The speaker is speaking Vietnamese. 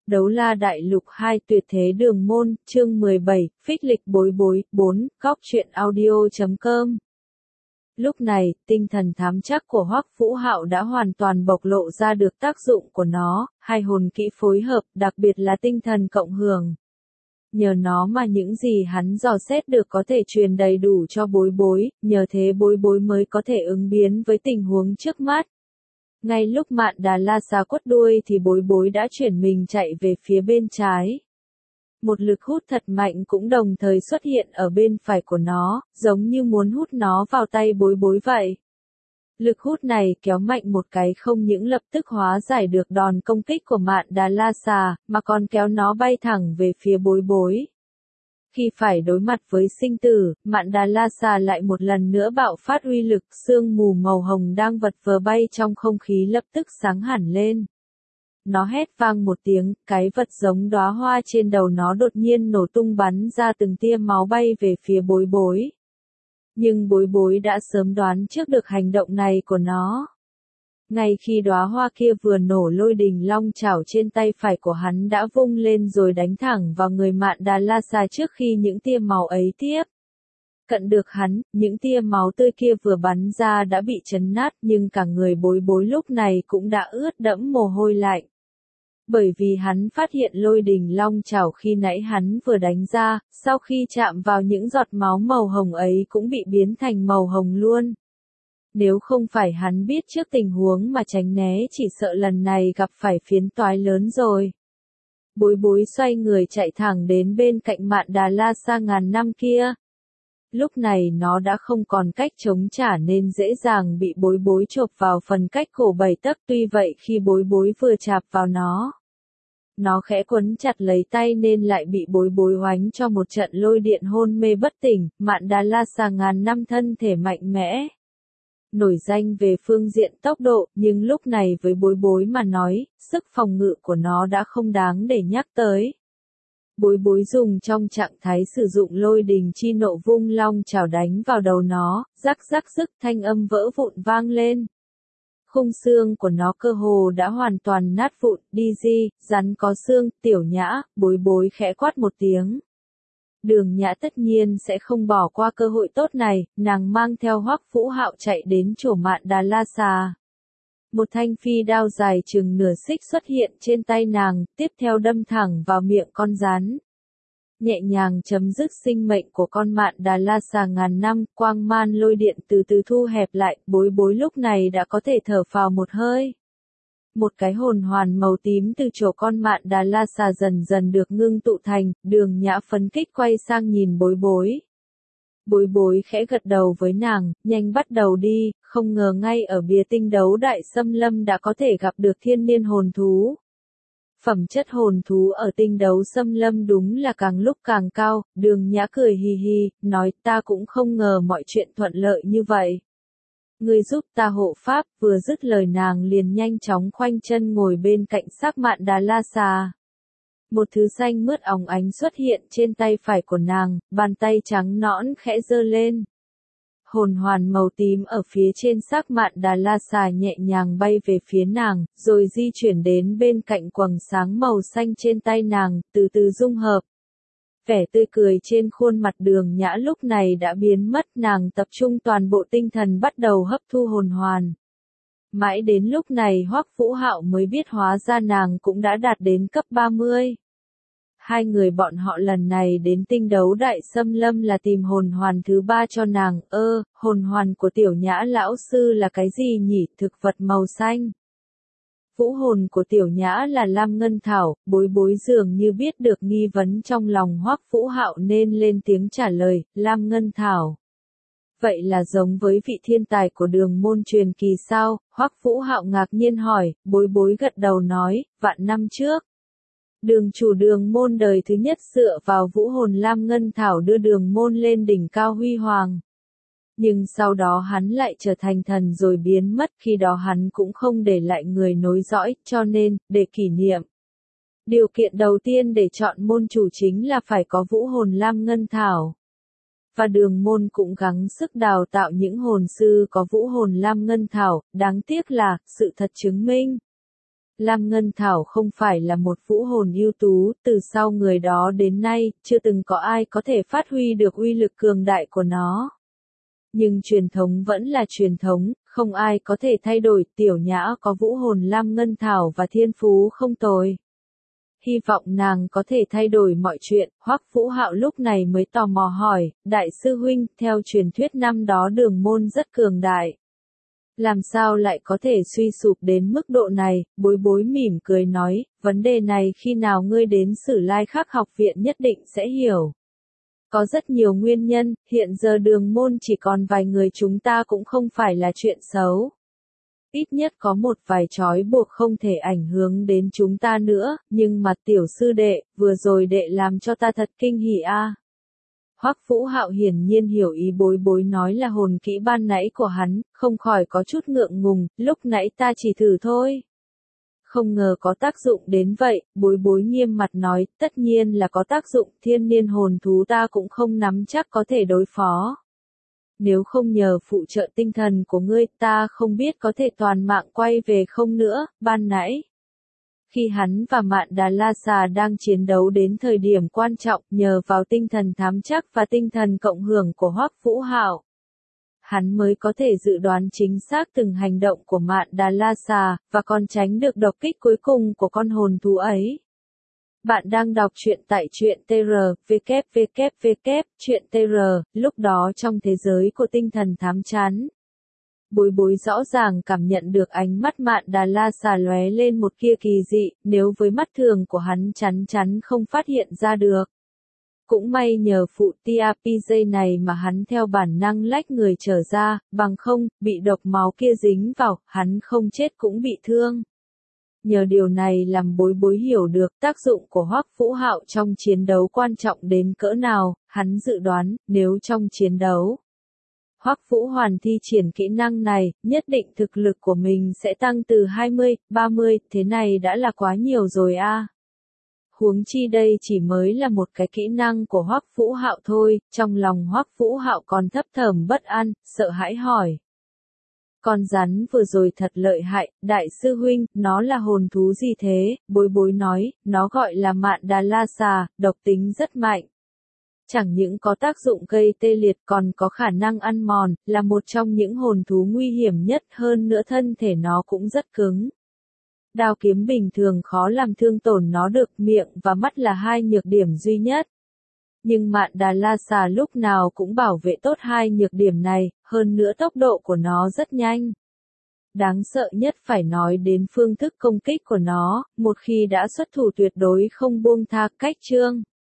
Đấu la đại lục 2 tuyệt thế đường môn, chương 17, phích lịch bối bối, 4, góc truyện audio.com. Lúc này, tinh thần thám chắc của Hoắc Vũ Hạo đã hoàn toàn bộc lộ ra được tác dụng của nó, hai hồn kỹ phối hợp, đặc biệt là tinh thần cộng hưởng. Nhờ nó mà những gì hắn dò xét được có thể truyền đầy đủ cho bối bối, nhờ thế bối bối mới có thể ứng biến với tình huống trước mắt. Ngay lúc Mạn Đà La Xà quất đuôi thì bối bối đã chuyển mình chạy về phía bên trái. Một lực hút thật mạnh cũng đồng thời xuất hiện ở bên phải của nó, giống như muốn hút nó vào tay bối bối vậy. Lực hút này kéo mạnh một cái không những lập tức hóa giải được đòn công kích của Mạn Đà La Xà, mà còn kéo nó bay thẳng về phía bối bối. Khi phải đối mặt với sinh tử, Mạn Đà La Xà lại một lần nữa bạo phát uy lực, sương mù màu hồng đang vật vờ bay trong không khí lập tức sáng hẳn lên. Nó hét vang một tiếng, cái vật giống đóa hoa trên đầu nó đột nhiên nổ tung bắn ra từng tia máu bay về phía bối bối. Nhưng bối bối đã sớm đoán trước được hành động này của nó. Ngay khi đóa hoa kia vừa nổ, lôi đình long chảo trên tay phải của hắn đã vung lên rồi đánh thẳng vào người Mạn Đà La Xà trước khi những tia máu ấy tiếp cận được hắn, những tia máu tươi kia vừa bắn ra đã bị chấn nát, nhưng cả người bối bối lúc này cũng đã ướt đẫm mồ hôi lạnh. Bởi vì hắn phát hiện lôi đình long chảo khi nãy hắn vừa đánh ra, sau khi chạm vào những giọt máu màu hồng ấy cũng bị biến thành màu hồng luôn. Nếu không phải hắn biết trước tình huống mà tránh né, chỉ sợ lần này gặp phải phiền toái lớn rồi. Bối bối xoay người chạy thẳng đến bên cạnh Mạn Đà La Xà ngàn năm kia. Lúc này nó đã không còn cách chống trả nên dễ dàng bị bối bối chộp vào phần cách cổ 7 tấc, tuy vậy khi bối bối vừa chạm vào nó khẽ quấn chặt lấy tay nên lại bị bối bối oánh cho một trận lôi điện hôn mê bất tỉnh. Mạn Đà La Xà ngàn năm thân thể mạnh mẽ, nổi danh về phương diện tốc độ, nhưng lúc này với bối bối mà nói, sức phòng ngự của nó đã không đáng để nhắc tới. Bối bối dùng trong trạng thái sử dụng lôi đình chi nộ vung long chảo đánh vào đầu nó, rắc rắc rức thanh âm vỡ vụn vang lên. Khung xương của nó cơ hồ đã hoàn toàn nát vụn, đi di, rắn có xương, Tiểu Nhã, bối bối khẽ quát một tiếng. Đường Nhã tất nhiên sẽ không bỏ qua cơ hội tốt này, nàng mang theo Hoắc Vũ Hạo chạy đến chỗ Mạn Đà La Xà. Một thanh phi đao dài chừng nửa xích xuất hiện trên tay nàng, tiếp theo đâm thẳng vào miệng con rắn. Nhẹ nhàng chấm dứt sinh mệnh của con Mạn Đà La Xà ngàn năm, quang man lôi điện từ từ thu hẹp lại, bối bối lúc này đã có thể thở phào một hơi. Một cái hồn hoàn màu tím từ chỗ con Mạn Đà La Xà dần dần được ngưng tụ thành, Đường Nhã phấn khích quay sang nhìn bối bối. Bối bối khẽ gật đầu với nàng, nhanh bắt đầu đi, không ngờ ngay ở bìa tinh đấu đại xâm lâm đã có thể gặp được thiên niên hồn thú. Phẩm chất hồn thú ở tinh đấu xâm lâm đúng là càng lúc càng cao, Đường Nhã cười hì hì, nói ta cũng không ngờ mọi chuyện thuận lợi như vậy. Ngươi giúp ta hộ pháp, vừa dứt lời nàng liền nhanh chóng khoanh chân ngồi bên cạnh xác Mạn Đà La Xà. Một thứ xanh mướt óng ánh xuất hiện trên tay phải của nàng, bàn tay trắng nõn khẽ giơ lên. Hồn hoàn màu tím ở phía trên xác Mạn Đà La Xà nhẹ nhàng bay về phía nàng, rồi di chuyển đến bên cạnh quầng sáng màu xanh trên tay nàng, từ từ dung hợp. Vẻ tươi cười trên khuôn mặt Đường Nhã lúc này đã biến mất, nàng tập trung toàn bộ tinh thần bắt đầu hấp thu hồn hoàn. Mãi đến lúc này Hoắc Vũ Hạo mới biết hóa ra nàng cũng đã đạt đến cấp 30. Hai người bọn họ lần này đến tinh đấu đại xâm lâm là tìm hồn hoàn thứ 3 cho nàng. Hồn hoàn của Tiểu Nhã lão sư là cái gì nhỉ? Thực vật màu xanh. Vũ hồn của Tiểu Nhã là lam ngân thảo, bối bối dường như biết được nghi vấn trong lòng Hoắc Vũ Hạo nên lên tiếng trả lời, lam ngân thảo. Vậy là giống với vị thiên tài của đường môn truyền kỳ sao? Hoắc Vũ Hạo ngạc nhiên hỏi, bối bối gật đầu nói, vạn năm trước. Đường chủ đường môn đời thứ nhất dựa vào vũ hồn lam ngân thảo đưa đường môn lên đỉnh cao huy hoàng. Nhưng sau đó hắn lại trở thành thần rồi biến mất, khi đó hắn cũng không để lại người nối dõi, cho nên, để kỷ niệm. Điều kiện đầu tiên để chọn môn chủ chính là phải có vũ hồn lam ngân thảo. Và đường môn cũng gắng sức đào tạo những hồn sư có vũ hồn lam ngân thảo, đáng tiếc là, sự thật chứng minh. Lam Ngân Thảo không phải là một vũ hồn ưu tú, từ sau người đó đến nay, chưa từng có ai có thể phát huy được uy lực cường đại của nó. Nhưng truyền thống vẫn là truyền thống, không ai có thể thay đổi. Tiểu Nhã có vũ hồn Lam Ngân Thảo và thiên phú không tồi. Hy vọng nàng có thể thay đổi mọi chuyện. Hoắc Vũ Hạo lúc này mới tò mò hỏi, đại sư huynh, theo truyền thuyết năm đó Đường Môn rất cường đại. Làm sao lại có thể suy sụp đến mức độ này? Bối Bối mỉm cười nói, vấn đề này khi nào ngươi đến Sử Lai Khắc học viện nhất định sẽ hiểu. Có rất nhiều nguyên nhân, hiện giờ Đường Môn chỉ còn vài người chúng ta cũng không phải là chuyện xấu. Ít nhất có một vài trói buộc không thể ảnh hưởng đến chúng ta nữa, nhưng mà tiểu sư đệ, vừa rồi đệ làm cho ta thật kinh hỉ a. Hoắc Vũ Hạo hiển nhiên hiểu ý Bối Bối nói là hồn kỹ ban nãy của hắn, không khỏi có chút ngượng ngùng, lúc nãy ta chỉ thử thôi. Không ngờ có tác dụng đến vậy, Bối Bối nghiêm mặt nói, tất nhiên là có tác dụng, thiên niên hồn thú ta cũng không nắm chắc có thể đối phó. Nếu không nhờ phụ trợ tinh thần của ngươi, ta không biết có thể toàn mạng quay về không nữa. Ban nãy, khi hắn và Mạn Đà La Xà đang chiến đấu đến thời điểm quan trọng, nhờ vào tinh thần thám chắc và tinh thần cộng hưởng của Hoắc Vũ Hạo, hắn mới có thể dự đoán chính xác từng hành động của Mạn Đà La Xà, và còn tránh được độc kích cuối cùng của con hồn thú ấy. Bạn đang đọc truyện tại truyện www.truyện.tr, lúc đó trong thế giới của tinh thần thám chán. Bối Bối rõ ràng cảm nhận được ánh mắt Mạn Đà La Xà lóe lên một tia kỳ dị, nếu với mắt thường của hắn chắn chắn không phát hiện ra được. Cũng may nhờ phụ tia PJ này mà hắn theo bản năng lách người trở ra, bằng không, bị độc máu kia dính vào, hắn không chết cũng bị thương. Nhờ điều này làm Bối Bối hiểu được tác dụng của Hoắc Vũ Hạo trong chiến đấu quan trọng đến cỡ nào. Hắn dự đoán, nếu trong chiến đấu, Hoắc Vũ Hoàn thi triển kỹ năng này, nhất định thực lực của mình sẽ tăng từ 20, 30, thế này đã là quá nhiều rồi a. Huống chi đây chỉ mới là một cái kỹ năng của Hoắc Vũ Hạo thôi, trong lòng Hoắc Vũ Hạo còn thấp thỏm bất an, sợ hãi hỏi. Con rắn vừa rồi thật lợi hại, đại sư huynh, nó là hồn thú gì thế? Bối Bối nói, nó gọi là Mạn Đà La Xà, độc tính rất mạnh. Chẳng những có tác dụng gây tê liệt còn có khả năng ăn mòn, là một trong những hồn thú nguy hiểm nhất, hơn nữa thân thể nó cũng rất cứng. Đao kiếm bình thường khó làm thương tổn nó được, miệng và mắt là hai nhược điểm duy nhất. Nhưng Mạn Đà La Xà lúc nào cũng bảo vệ tốt hai nhược điểm này, hơn nữa tốc độ của nó rất nhanh. Đáng sợ nhất phải nói đến phương thức công kích của nó, một khi đã xuất thủ tuyệt đối không buông tha. Cách chương